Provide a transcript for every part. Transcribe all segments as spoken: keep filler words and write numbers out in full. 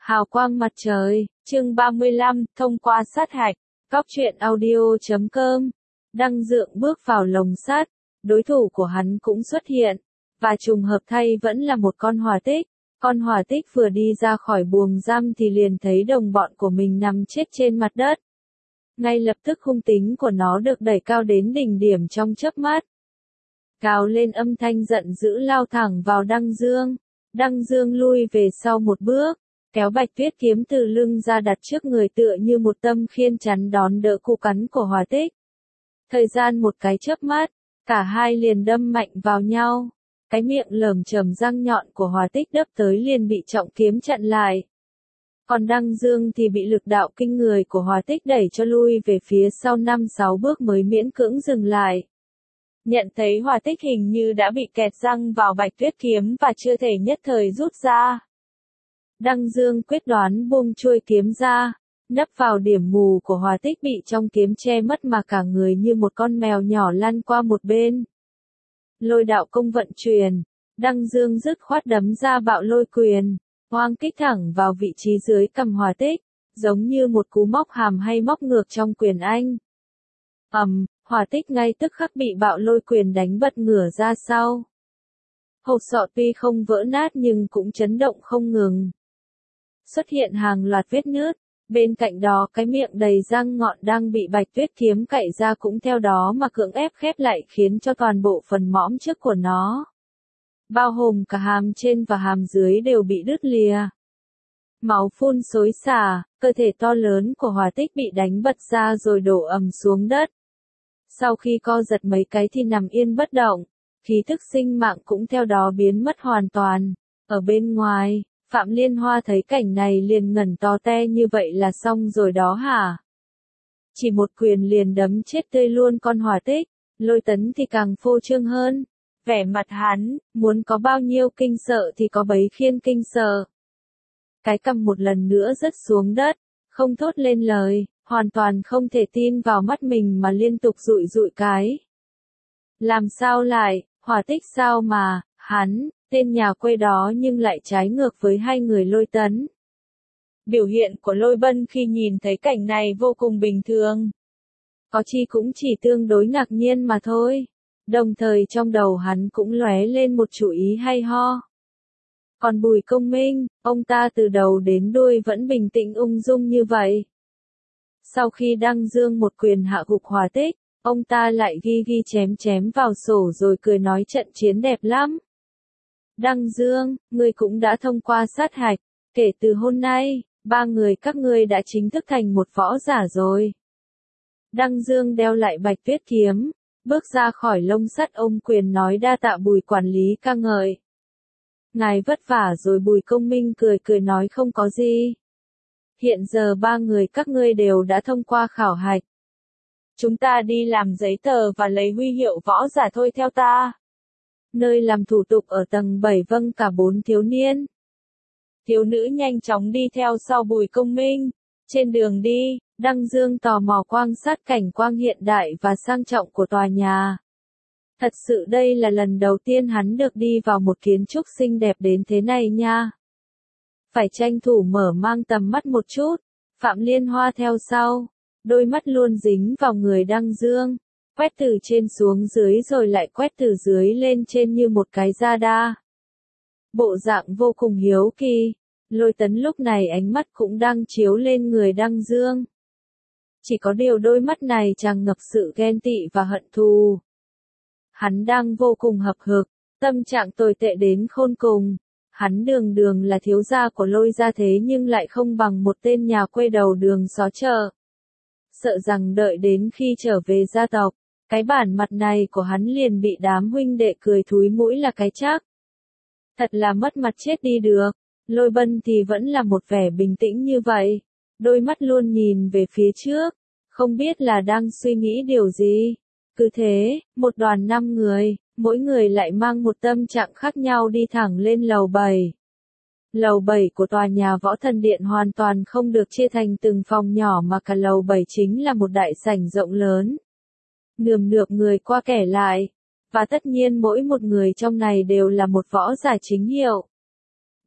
Hào quang mặt trời, chương ba mươi lăm, thông qua sát hạch, cóc truyện audio chấm com. Đăng Dượng bước vào lồng sắt, đối thủ của hắn cũng xuất hiện, và trùng hợp thay vẫn là một con hỏa tích. Con hỏa tích vừa đi ra khỏi buồng giam thì liền thấy đồng bọn của mình nằm chết trên mặt đất. Ngay lập tức hung tính của nó được đẩy cao đến đỉnh điểm trong chớp mắt. Gào lên âm thanh giận dữ lao thẳng vào Đăng Dương. Đăng Dương lui về sau một bước, kéo Bạch Tuyết kiếm từ lưng ra đặt trước người tựa như một tâm khiên chắn đón đỡ cú cắn của hỏa tích. Thời gian một cái chớp mắt, cả hai liền đâm mạnh vào nhau. Cái miệng lởm chởm răng nhọn của hỏa tích đập tới liền bị trọng kiếm chặn lại. Còn Đăng Dương thì bị lực đạo kinh người của hỏa tích đẩy cho lui về phía sau năm sáu bước mới miễn cưỡng dừng lại. Nhận thấy hỏa tích hình như đã bị kẹt răng vào Bạch Tuyết kiếm và chưa thể nhất thời rút ra. Đăng Dương quyết đoán buông chuôi kiếm ra, nấp vào điểm mù của hỏa tích bị trong kiếm che mất mà cả người như một con mèo nhỏ lăn qua một bên. Lôi đạo công vận truyền, Đăng Dương dứt khoát đấm ra bạo lôi quyền, hoang kích thẳng vào vị trí dưới cằm hỏa tích, giống như một cú móc hàm hay móc ngược trong quyền Anh. Ầm, hỏa tích ngay tức khắc bị bạo lôi quyền đánh bật ngửa ra sau. Hộp sọ tuy không vỡ nát nhưng cũng chấn động không ngừng. Xuất hiện hàng loạt vết nứt, bên cạnh đó cái miệng đầy răng ngọn đang bị Bạch Tuyết kiếm cạy ra cũng theo đó mà cưỡng ép khép lại khiến cho toàn bộ phần mõm trước của nó, bao gồm cả hàm trên và hàm dưới đều bị đứt lìa. Máu phun xối xả, cơ thể to lớn của hỏa tích bị đánh bật ra rồi đổ ầm xuống đất. Sau khi co giật mấy cái thì nằm yên bất động, khí thức sinh mạng cũng theo đó biến mất hoàn toàn. Ở bên ngoài, Phạm Liên Hoa thấy cảnh này liền ngẩn to te như vậy là xong rồi đó hả? Chỉ một quyền liền đấm chết tươi luôn con hỏa tích, Lôi Tấn thì càng phô trương hơn. Vẻ mặt hắn, muốn có bao nhiêu kinh sợ thì có bấy khiên kinh sợ. Cái cằm một lần nữa rớt xuống đất, không thốt lên lời, hoàn toàn không thể tin vào mắt mình mà liên tục dụi dụi cái. Làm sao lại, hỏa tích sao mà, hắn, tên nhà quê đó nhưng lại trái ngược với hai người Lôi Tấn. Biểu hiện của Lôi Bân khi nhìn thấy cảnh này vô cùng bình thường. Có chi cũng chỉ tương đối ngạc nhiên mà thôi. Đồng thời trong đầu hắn cũng lóe lên một chủ ý hay ho. Còn Bùi Công Minh, ông ta từ đầu đến đuôi vẫn bình tĩnh ung dung như vậy. Sau khi Đăng Dương một quyền hạ gục hỏa tích, ông ta lại ghi ghi chém chém vào sổ rồi cười nói trận chiến đẹp lắm. Đăng Dương, ngươi cũng đã thông qua sát hạch, kể từ hôm nay, ba người các ngươi đã chính thức thành một võ giả rồi. Đăng Dương đeo lại Bạch Tuyết kiếm, bước ra khỏi lông sắt ôm quyền nói đa tạ Bùi quản lý ca ngợi. Ngài vất vả rồi. Bùi Công Minh cười cười nói không có gì. Hiện giờ ba người các ngươi đều đã thông qua khảo hạch. Chúng ta đi làm giấy tờ và lấy huy hiệu võ giả thôi theo ta. Nơi làm thủ tục ở tầng bảy vâng cả bốn thiếu niên. Thiếu nữ nhanh chóng đi theo sau Bùi Công Minh. Trên đường đi, Đăng Dương tò mò quan sát cảnh quan hiện đại và sang trọng của tòa nhà. Thật sự đây là lần đầu tiên hắn được đi vào một kiến trúc xinh đẹp đến thế này nha. Phải tranh thủ mở mang tầm mắt một chút. Phạm Liên Hoa theo sau, đôi mắt luôn dính vào người Đăng Dương, quét từ trên xuống dưới rồi lại quét từ dưới lên trên như một cái radar. Bộ dạng vô cùng hiếu kỳ. Lôi Tấn lúc này ánh mắt cũng đang chiếu lên người Đăng Dương. Chỉ có điều đôi mắt này tràn ngập sự ghen tị và hận thù. Hắn đang vô cùng hậm hực, tâm trạng tồi tệ đến khôn cùng. Hắn đường đường là thiếu gia của Lôi gia thế nhưng lại không bằng một tên nhà quê đầu đường xó chợ. Sợ rằng đợi đến khi trở về gia tộc, cái bản mặt này của hắn liền bị đám huynh đệ cười thúi mũi là cái chắc. Thật là mất mặt chết đi được. Lôi Bân thì vẫn là một vẻ bình tĩnh như vậy, đôi mắt luôn nhìn về phía trước, không biết là đang suy nghĩ điều gì. Cứ thế, một đoàn năm người, mỗi người lại mang một tâm trạng khác nhau đi thẳng lên lầu bảy. Lầu bảy của tòa nhà Võ Thần Điện hoàn toàn không được chia thành từng phòng nhỏ mà cả lầu bảy chính là một đại sảnh rộng lớn. Nườm nượp người qua kẻ lại, và tất nhiên mỗi một người trong này đều là một võ giả chính hiệu.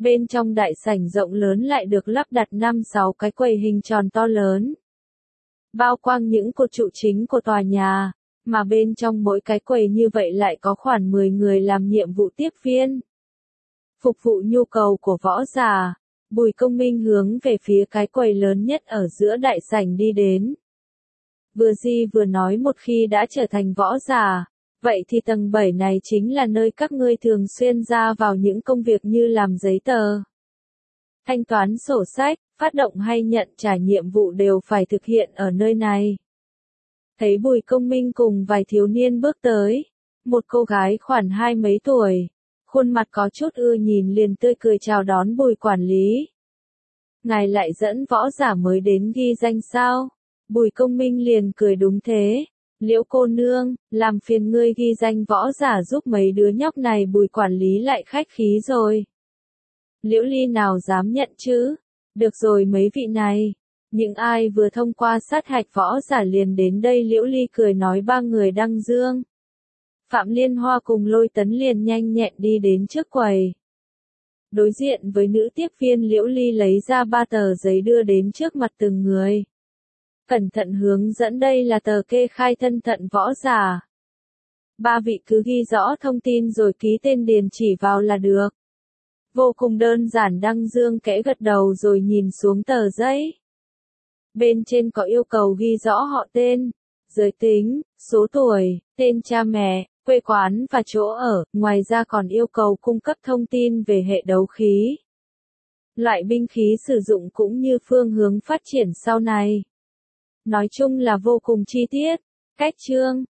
Bên trong đại sảnh rộng lớn lại được lắp đặt năm sáu cái quầy hình tròn to lớn, bao quanh những cột trụ chính của tòa nhà, mà bên trong mỗi cái quầy như vậy lại có khoảng mười người làm nhiệm vụ tiếp viên. Phục vụ nhu cầu của võ giả, Bùi Công Minh hướng về phía cái quầy lớn nhất ở giữa đại sảnh đi đến. Vừa đi vừa nói, một khi đã trở thành võ giả, vậy thì tầng bảy này chính là nơi các ngươi thường xuyên ra vào những công việc như làm giấy tờ, thanh toán sổ sách, phát động hay nhận trả nhiệm vụ đều phải thực hiện ở nơi này. Thấy Bùi Công Minh cùng vài thiếu niên bước tới, một cô gái khoảng hai mấy tuổi, khuôn mặt có chút ưa nhìn liền tươi cười chào đón Bùi quản lý. Ngài lại dẫn võ giả mới đến ghi danh sao? Bùi Công Minh liền cười, đúng thế. Liễu cô nương, làm phiền ngươi ghi danh võ giả giúp mấy đứa nhóc này. Bùi quản lý lại khách khí rồi. Liễu Ly nào dám nhận chứ? Được rồi mấy vị này. Những ai vừa thông qua sát hạch võ giả liền đến đây. Liễu Ly cười nói. Ba người Đăng Dương, Phạm Liên Hoa cùng Lôi Tấn liền nhanh nhẹn đi đến trước quầy. Đối diện với nữ tiếp viên, Liễu Ly lấy ra ba tờ giấy đưa đến trước mặt từng người. Cẩn thận hướng dẫn, đây là tờ kê khai thân phận võ giả. Ba vị cứ ghi rõ thông tin rồi ký tên điền chỉ vào là được. Vô cùng đơn giản. Đăng Dương kẽ gật đầu rồi nhìn xuống tờ giấy. Bên trên có yêu cầu ghi rõ họ tên, giới tính, số tuổi, tên cha mẹ, quê quán và chỗ ở, ngoài ra còn yêu cầu cung cấp thông tin về hệ đấu khí, loại binh khí sử dụng cũng như phương hướng phát triển sau này. Nói chung là vô cùng chi tiết. Cách chương